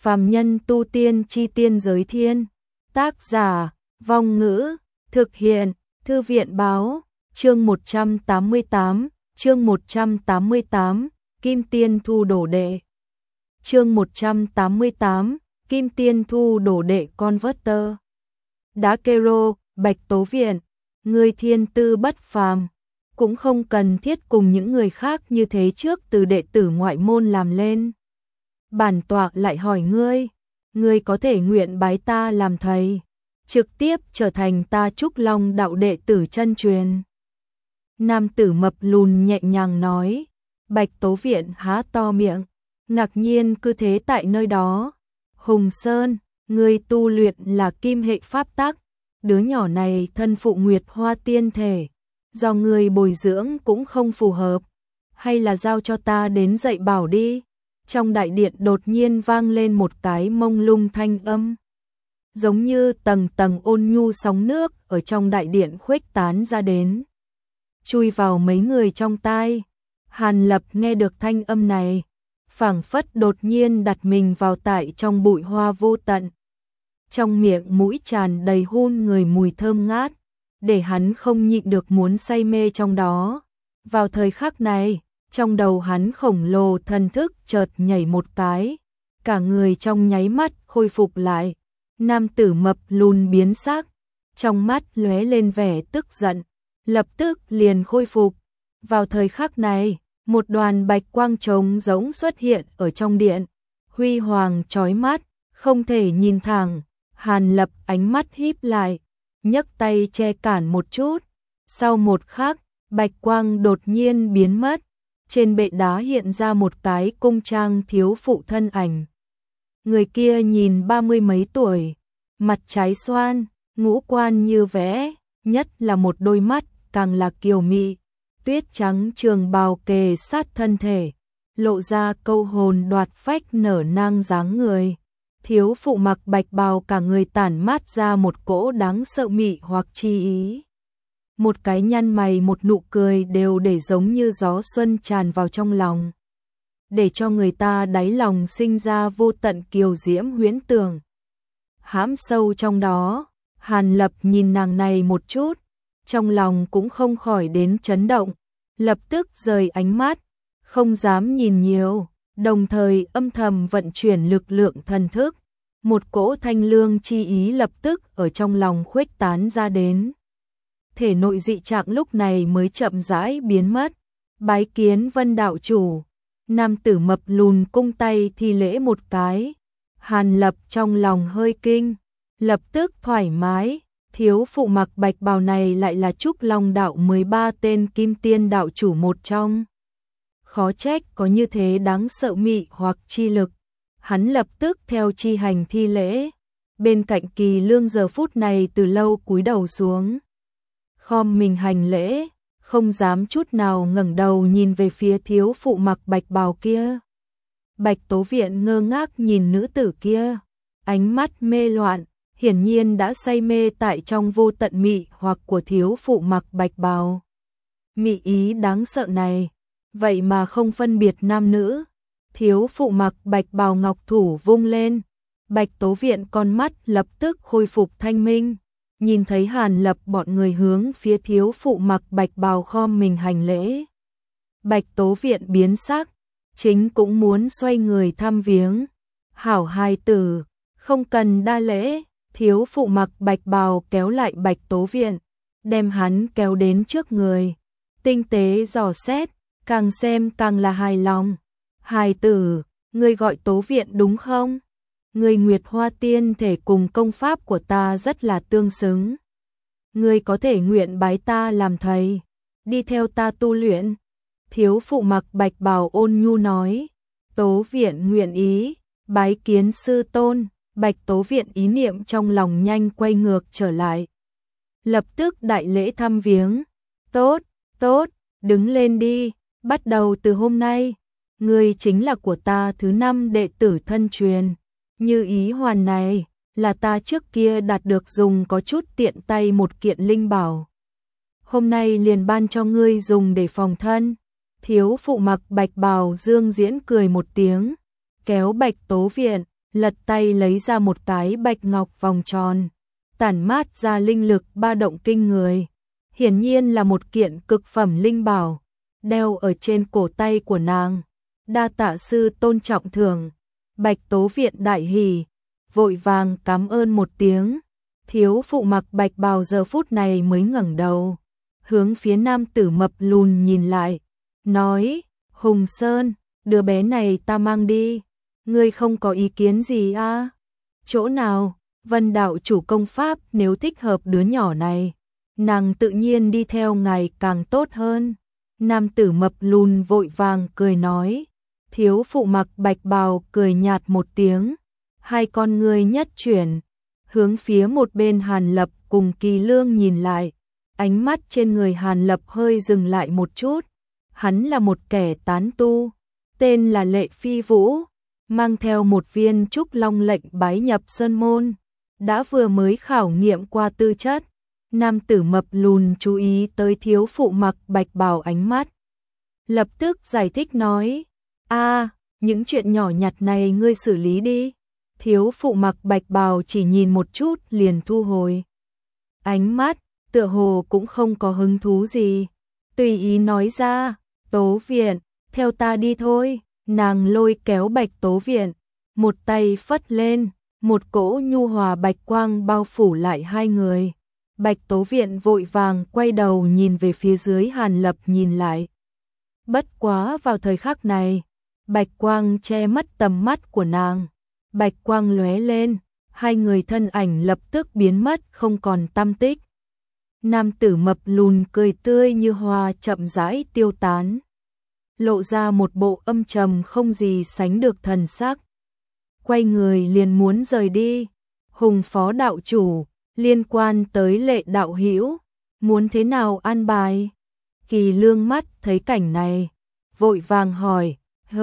Phàm nhân tu tiên chi tiên giới thiên. Tác giả, Vong Ngữ, thực hiện, Thư viện Báo, chương 188, chương 188, Kim Tiên thu đồ đệ. Chương 188, Kim Tiên thu đồ đệ Converter. Đá Kero, Bạch Tố Viện, người thiên tư bất phàm, cũng không cần thiết cùng những người khác như thế trước từ đệ tử ngoại môn làm lên. Bản tọa lại hỏi ngươi có thể nguyện bái ta làm thầy, trực tiếp trở thành ta Trúc Long đạo đệ tử chân truyền. Nam tử mập lùn nhẹ nhàng nói. Bạch Tố Viện há to miệng, ngạc nhiên cứ thế tại nơi đó. Hùng Sơn, ngươi tu luyện là kim hệ pháp tắc, đứa nhỏ này thân phụ Nguyệt Hoa tiên thể, do ngươi bồi dưỡng cũng không phù hợp, hay là giao cho ta đến dạy bảo đi. Trong đại điện đột nhiên vang lên một cái mông lung thanh âm, giống như tầng tầng ôn nhu sóng nước ở trong đại điện khuếch tán ra đến, chui vào mấy người trong tai. Hàn Lập nghe được thanh âm này, phảng phất đột nhiên đặt mình vào tại trong bụi hoa vô tận. Trong miệng mũi tràn đầy hun người mùi thơm ngát, để hắn không nhịn được muốn say mê trong đó. Vào thời khắc này, trong đầu hắn khổng lồ thần thức chợt nhảy một cái, cả người trong nháy mắt khôi phục lại. Nam tử mập lùn biến sắc, trong mắt lóe lên vẻ tức giận, lập tức liền khôi phục. Vào thời khắc này, một đoàn bạch quang trống rỗng xuất hiện ở trong điện, huy hoàng chói mắt, không thể nhìn thẳng. Hàn Lập ánh mắt híp lại, nhấc tay che cản một chút. Sau một khắc, bạch quang đột nhiên biến mất, trên bệ đá hiện ra một cái cung trang thiếu phụ thân ảnh. Người kia nhìn 30 mấy tuổi, mặt trái xoan, ngũ quan như vẽ, nhất là một đôi mắt càng là kiều mị, tuyết trắng trường bào kề sát thân thể, lộ ra câu hồn đoạt phách nở nang dáng người. Thiếu phụ mặc bạch bào cả người tản mát ra một cỗ đáng sợ mị hoặc chi ý. Một cái nhăn mày một nụ cười đều để giống như gió xuân tràn vào trong lòng, để cho người ta đáy lòng sinh ra vô tận kiều diễm huyễn tưởng. Hãm sâu trong đó, Hàn Lập nhìn nàng này một chút, trong lòng cũng không khỏi đến chấn động, lập tức rời ánh mắt, không dám nhìn nhiều, đồng thời âm thầm vận chuyển lực lượng thần thức. Một cỗ thanh lương chi ý lập tức ở trong lòng khuếch tán ra đến. Thể nội dị trạng lúc này mới chậm rãi biến mất. Bái kiến Vân đạo chủ. Nam tử mập lùn cung tay thi lễ một cái. Hàn Lập trong lòng hơi kinh, lập tức thoải mái. Thiếu phụ mặc bạch bào này lại là Trúc Long đạo 13 tên kim tiên đạo chủ một trong. Khó trách có như thế đáng sợ mị hoặc chi lực. Hắn lập tức theo chi hành thi lễ. Bên cạnh Kỳ Lương giờ phút này từ lâu cúi đầu xuống, khom mình hành lễ, không dám chút nào ngẩng đầu nhìn về phía thiếu phụ mặc bạch bào kia. Bạch Tố Viện ngơ ngác nhìn nữ tử kia, ánh mắt mê loạn, hiển nhiên đã say mê tại trong vô tận mị hoặc của thiếu phụ mặc bạch bào. Mị ý đáng sợ này, vậy mà không phân biệt nam nữ. Thiếu phụ mặc bạch bào ngọc thủ vung lên, Bạch Tố Viện con mắt lập tức khôi phục thanh minh, nhìn thấy Hàn Lập bọn người hướng phía thiếu phụ mặc bạch bào khom mình hành lễ. Bạch Tố Viện biến sắc, chính cũng muốn xoay người thăm viếng. Hảo hài tử, không cần đa lễ. Thiếu phụ mặc bạch bào kéo lại Bạch Tố Viện, đem hắn kéo đến trước người, tinh tế dò xét, càng xem càng là hài lòng. Hài tử, ngươi gọi Tố Viện đúng không? Ngươi Nguyệt Hoa tiên thể cùng công pháp của ta rất là tương xứng. Ngươi có thể nguyện bái ta làm thầy, đi theo ta tu luyện. Thiếu phụ mặc bạch bào ôn nhu nói. Tố Viện nguyện ý, bái kiến sư tôn. Bạch Tố Viện ý niệm trong lòng nhanh quay ngược trở lại, lập tức đại lễ thăm viếng. Tốt, tốt, đứng lên đi, bắt đầu từ hôm nay, ngươi chính là của ta thứ 5 đệ tử thân truyền. Như ý hoàn này, là ta trước kia đạt được dùng có chút tiện tay một kiện linh bảo. Hôm nay liền ban cho ngươi dùng để phòng thân. Thiếu phụ mặc bạch bào Dương Diễn cười một tiếng, kéo Bạch Tố Viện, lật tay lấy ra một cái bạch ngọc vòng tròn, tản mát ra linh lực ba động kinh người. Hiển nhiên là một kiện cực phẩm linh bảo, đeo ở trên cổ tay của nàng. Đa tạ sư tôn trọng thưởng. Bạch Tố Viện đại hỉ, vội vàng cảm ơn một tiếng. Thiếu phụ mặc bạch bào giờ phút này mới ngẩng đầu, hướng phía nam tử mập lùn nhìn lại, nói, Hùng Sơn, đứa bé này ta mang đi, ngươi không có ý kiến gì à? Chỗ nào, Vân đạo chủ công pháp nếu thích hợp đứa nhỏ này, nàng tự nhiên đi theo ngài càng tốt hơn. Nam tử mập lùn vội vàng cười nói, thiếu phụ mặc bạch bào cười nhạt một tiếng, hai con ngươi nhất chuyển, hướng phía một bên Hàn Lập cùng Kỳ Lương nhìn lại, ánh mắt trên người Hàn Lập hơi dừng lại một chút. Hắn là một kẻ tán tu, tên là Lệ Phi Vũ, mang theo một viên trúc long lệnh bái nhập sơn môn, đã vừa mới khảo nghiệm qua tư chất. Nam tử mập lùn chú ý tới thiếu phụ mặc bạch bào ánh mắt, lập tức giải thích nói, những chuyện nhỏ nhặt này ngươi xử lý đi. Thiếu phụ mặc bạch bào chỉ nhìn một chút liền thu hồi ánh mắt, tựa hồ cũng không có hứng thú gì, tùy ý nói ra, Tố Viện, theo ta đi thôi. Nàng lôi kéo Bạch Tố Viện, một tay phất lên, một cỗ nhu hòa bạch quang bao phủ lại hai người. Bạch Tố Viện vội vàng quay đầu nhìn về phía dưới, Hàn Lập nhìn lại. Bất quá vào thời khắc này, bạch quang che mất tầm mắt của nàng. Bạch quang lóe lên, hai người thân ảnh lập tức biến mất không còn tăm tích. Nam tử mập lùn cười tươi như hoa chậm rãi tiêu tán, lộ ra một bộ âm trầm không gì sánh được thần sắc. Quay người liền muốn rời đi. Hùng phó đạo chủ, liên quan tới Lệ đạo hữu, muốn thế nào an bài? Kỳ Lương mắt thấy cảnh này, vội vàng hỏi,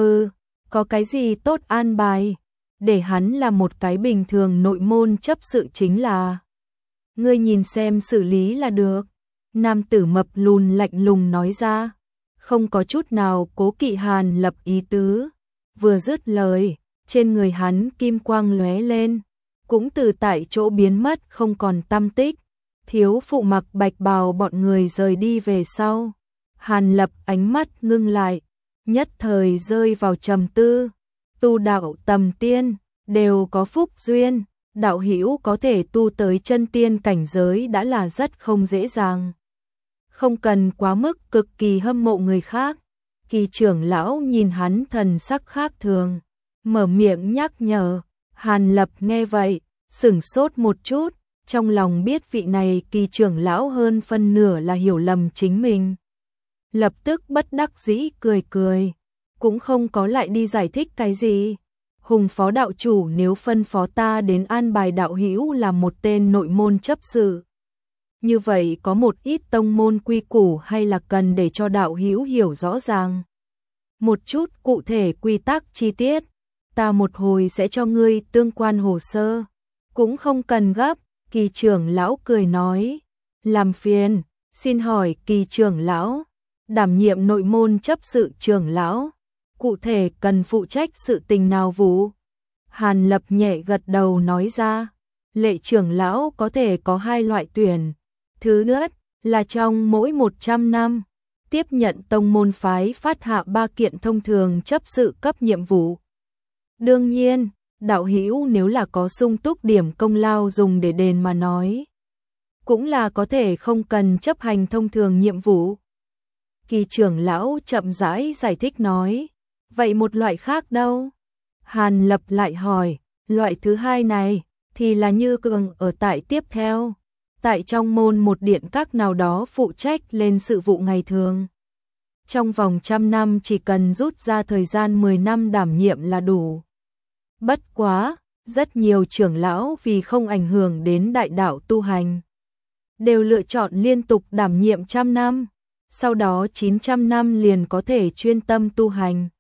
có cái gì tốt an bài? Để hắn là một cái bình thường nội môn chấp sự chính là. Ngươi nhìn xem xử lý là được. Nam tử mập lùn lạnh lùng nói ra, không có chút nào cố kỵ Hàn Lập ý tứ. Vừa dứt lời, trên người hắn kim quang lóe lên, cũng từ tại chỗ biến mất không còn tăm tích. Thiếu phụ mặc bạch bào bọn người rời đi về sau. Hàn Lập ánh mắt ngưng lại, nhất thời rơi vào trầm tư. Tu đạo tầm tiên đều có phúc duyên, đạo hữu có thể tu tới chân tiên cảnh giới đã là rất không dễ dàng. Không cần quá mức cực kỳ hâm mộ người khác. Kỳ trưởng lão nhìn hắn thần sắc khác thường, mở miệng nhắc nhở. Hàn Lập nghe vậy, sửng sốt một chút, trong lòng biết vị này Kỳ trưởng lão hơn phân nửa là hiểu lầm chính mình. Lập tức bất đắc dĩ cười cười, cũng không có lại đi giải thích cái gì. Hùng phó đạo chủ nếu phân phó ta đến an bài đạo hữu là một tên nội môn chấp sự, như vậy có một ít tông môn quy củ hay là cần để cho đạo hữu hiểu rõ ràng một chút cụ thể quy tắc chi tiết, ta một hồi sẽ cho ngươi tương quan hồ sơ, cũng không cần gấp. Kỳ trưởng lão cười nói, làm phiền, xin hỏi Kỳ trưởng lão, đảm nhiệm nội môn chấp sự trưởng lão, cụ thể cần phụ trách sự tình nào vụ? Hàn Lập nhẹ gật đầu nói ra, Lệ trưởng lão có thể có hai loại tuyển. Thứ nhất là trong mỗi 100 năm, tiếp nhận tông môn phái phát hạ 3 kiện thông thường chấp sự cấp nhiệm vụ. Đương nhiên, đạo hữu nếu là có sung túc điểm công lao dùng để đền mà nói, cũng là có thể không cần chấp hành thông thường nhiệm vụ. Kỳ trưởng lão chậm rãi giải thích nói, vậy một loại khác đâu? Hàn Lập lại hỏi, loại thứ hai này thì là như cường ở tại tiếp theo, tại trong môn một điện các nào đó phụ trách lên sự vụ ngày thường. Trong vòng 100 năm chỉ cần rút ra thời gian 10 năm đảm nhiệm là đủ. Bất quá, rất nhiều trưởng lão vì không ảnh hưởng đến đại đạo tu hành, đều lựa chọn liên tục đảm nhiệm 100 năm, sau đó 900 năm liền có thể chuyên tâm tu hành.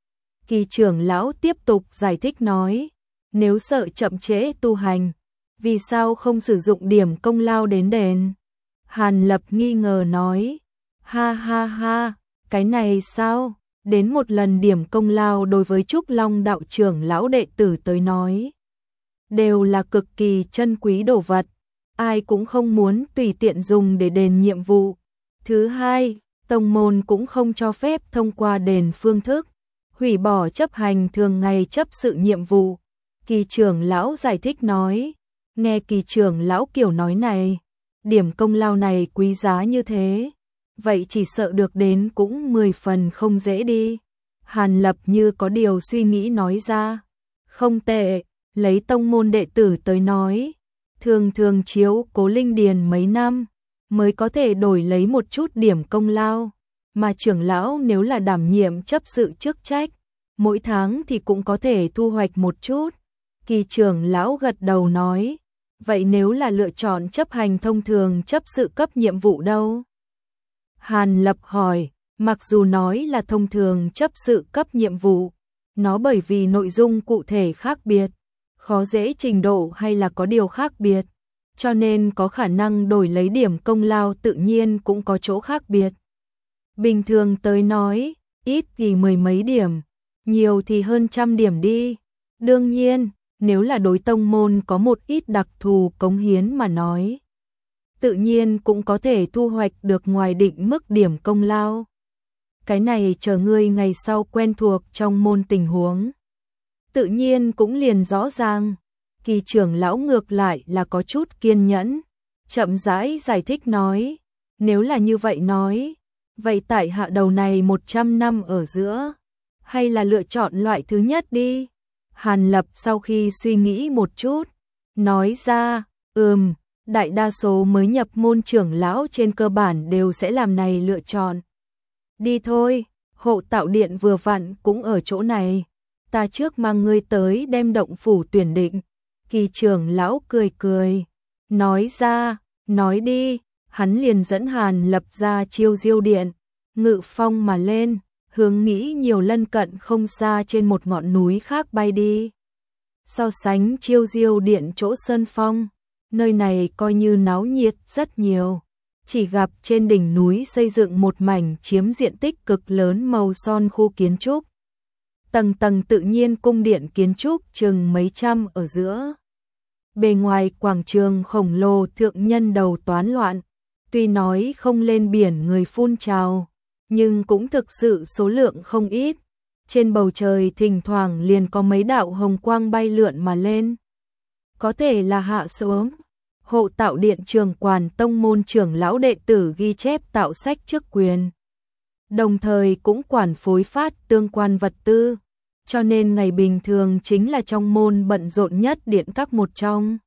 Kỳ trưởng lão tiếp tục giải thích nói, nếu sợ chậm trễ tu hành, vì sao không sử dụng điểm công lao đến đền? Hàn Lập nghi ngờ nói, ha ha ha, cái này sao? đến một lần điểm công lao đối với Trúc Long đạo trưởng lão đệ tử tới nói, đều là cực kỳ chân quý đồ vật, ai cũng không muốn tùy tiện dùng để đền nhiệm vụ. Thứ hai, tông môn cũng không cho phép thông qua đền phương thức hủy bỏ chấp hành thường ngày chấp sự nhiệm vụ. Kỳ trưởng lão giải thích nói, nghe kỳ trưởng lão kiểu nói này, điểm công lao này quý giá như thế, vậy chỉ sợ được đến cũng 10 phần không dễ đi. Hàn Lập như có điều suy nghĩ nói ra, không tệ, lấy tông môn đệ tử tới nói, thường thường chiếu cố linh điền mấy năm, mới có thể đổi lấy một chút điểm công lao, mà trưởng lão nếu là đảm nhiệm chấp sự chức trách, mỗi tháng thì cũng có thể thu hoạch một chút. Kỳ trưởng lão gật đầu nói, vậy nếu là lựa chọn chấp hành thông thường chấp sự cấp nhiệm vụ đâu? Hàn Lập hỏi, mặc dù nói là thông thường chấp sự cấp nhiệm vụ, nó bởi vì nội dung cụ thể khác biệt, khó dễ trình độ hay là có điều khác biệt, cho nên có khả năng đổi lấy điểm công lao tự nhiên cũng có chỗ khác biệt. Bình thường tới nói, ít thì 10 mấy điểm, nhiều thì hơn 100 điểm đi. Đương nhiên, nếu là đối tông môn có một ít đặc thù cống hiến mà nói, tự nhiên cũng có thể thu hoạch được ngoài định mức điểm công lao. Cái này chờ ngươi ngày sau quen thuộc trong môn tình huống, tự nhiên cũng liền rõ ràng. Kỳ trưởng lão ngược lại là có chút kiên nhẫn, chậm rãi giải thích nói, nếu là như vậy nói, vậy tại hạ đầu này 100 năm ở giữa, hay là lựa chọn loại thứ nhất đi. Hàn Lập sau khi suy nghĩ một chút, nói ra, đại đa số mới nhập môn trưởng lão trên cơ bản đều sẽ làm này lựa chọn. Đi thôi, hộ tạo điện vừa vặn cũng ở chỗ này, ta trước mang ngươi tới đem động phủ tuyển định. Kỳ trưởng lão cười cười, nói ra, nói đi, hắn liền dẫn Hàn Lập ra Chiêu Diêu điện, ngự phong mà lên, hướng nghĩ nhiều lân cận không xa trên một ngọn núi khác bay đi. So sánh Chiêu Diêu điện chỗ Sơn Phong, nơi này coi như náo nhiệt rất nhiều, chỉ gặp trên đỉnh núi xây dựng một mảnh chiếm diện tích cực lớn màu son khu kiến trúc. Tầng tầng tự nhiên cung điện kiến trúc chừng mấy trăm ở giữa. Bề ngoài quảng trường khổng lồ thượng nhân đầu toán loạn, tuy nói không lên biển người phun trào, nhưng cũng thực sự số lượng không ít. Trên bầu trời thỉnh thoảng liền có mấy đạo hồng quang bay lượn mà lên. Có thể là hạ xuống. Hộ tạo điện trường quản tông môn trưởng lão đệ tử ghi chép tạo sách chức quyền. Đồng thời cũng quản phối phát tương quan vật tư. Cho nên ngày bình thường chính là trong môn bận rộn nhất điện các một trong.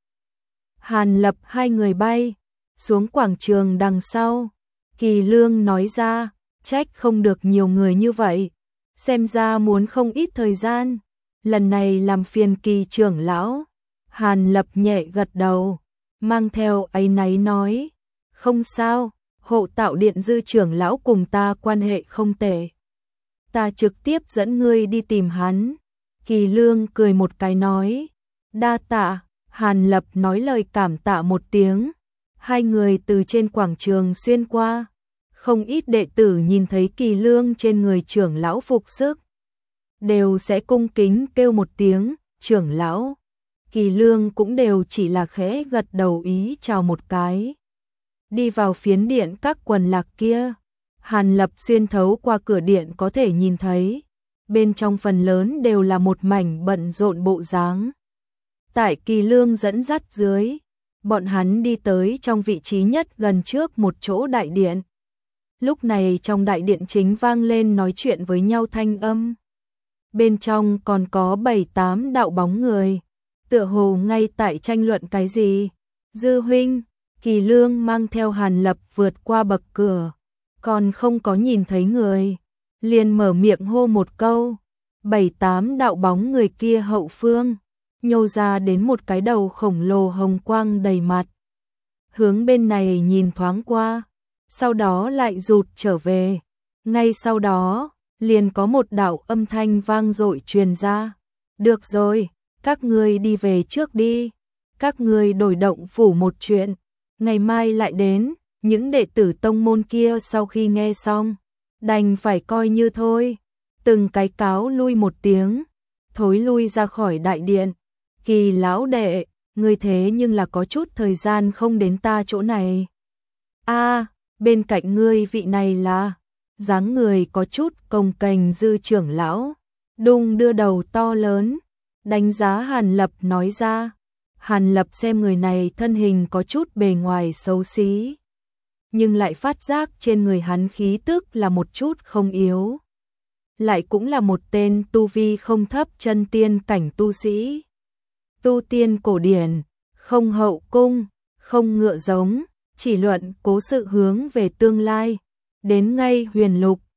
Hàn Lập hai người bay xuống quảng trường đằng sau. Kỳ Lương nói ra, trách không được nhiều người như vậy, xem ra muốn không ít thời gian, lần này làm phiền Kỳ trưởng lão. Hàn Lập nhẹ gật đầu, mang theo áy náy nói, không sao, hộ tạo điện dư trưởng lão cùng ta quan hệ không tệ, ta trực tiếp dẫn ngươi đi tìm hắn. Kỳ Lương cười một cái nói, đa tạ. Hàn Lập nói lời cảm tạ một tiếng, hai người từ trên quảng trường xuyên qua. Không ít đệ tử nhìn thấy Kỳ Lương trên người trưởng lão phục sức, đều sẽ cung kính kêu một tiếng, trưởng lão. Kỳ Lương cũng đều chỉ là khẽ gật đầu ý chào một cái. Đi vào phiến điện các quần lạc kia, Hàn Lập xuyên thấu qua cửa điện có thể nhìn thấy, bên trong phần lớn đều là một mảnh bận rộn bộ dáng. Tại Kỳ Lương dẫn dắt dưới, bọn hắn đi tới trong vị trí nhất gần trước một chỗ đại điện. Lúc này trong đại điện chính vang lên nói chuyện với nhau thanh âm. Bên trong còn có 7-8 đạo bóng người, tựa hồ ngay tại tranh luận cái gì. Dư huynh, Kỳ Lương mang theo Hàn Lập vượt qua bậc cửa, còn không có nhìn thấy người, liền mở miệng hô một câu. 7-8 đạo bóng người kia hậu phương, nhô ra đến một cái đầu khổng lồ hồng quang đầy mặt. Hướng bên này nhìn thoáng qua, sau đó lại rụt trở về. Ngay sau đó, liền có một đạo âm thanh vang dội truyền ra. Được rồi, các ngươi đi về trước đi. Các ngươi đổi động phủ một chuyện, ngày mai lại đến. Những đệ tử tông môn kia sau khi nghe xong, đành phải coi như thôi. từng cái cáo lui một tiếng, thối lui ra khỏi đại điện. Kỳ lão đệ, ngươi thế nhưng là có chút thời gian không đến ta chỗ này. A, bên cạnh ngươi vị này là, dáng người có chút cồng kềnh Dư trưởng lão, đung đưa đầu to lớn, đánh giá Hàn Lập nói ra. Hàn Lập xem người này thân hình có chút bề ngoài xấu xí, nhưng lại phát giác trên người hắn khí tức là một chút không yếu. Lại cũng là một tên tu vi không thấp chân tiên cảnh tu sĩ. Tu tiên cổ điển, không hậu cung, không ngựa giống, chỉ luận cố sự hướng về tương lai. Đến ngay huyền lục,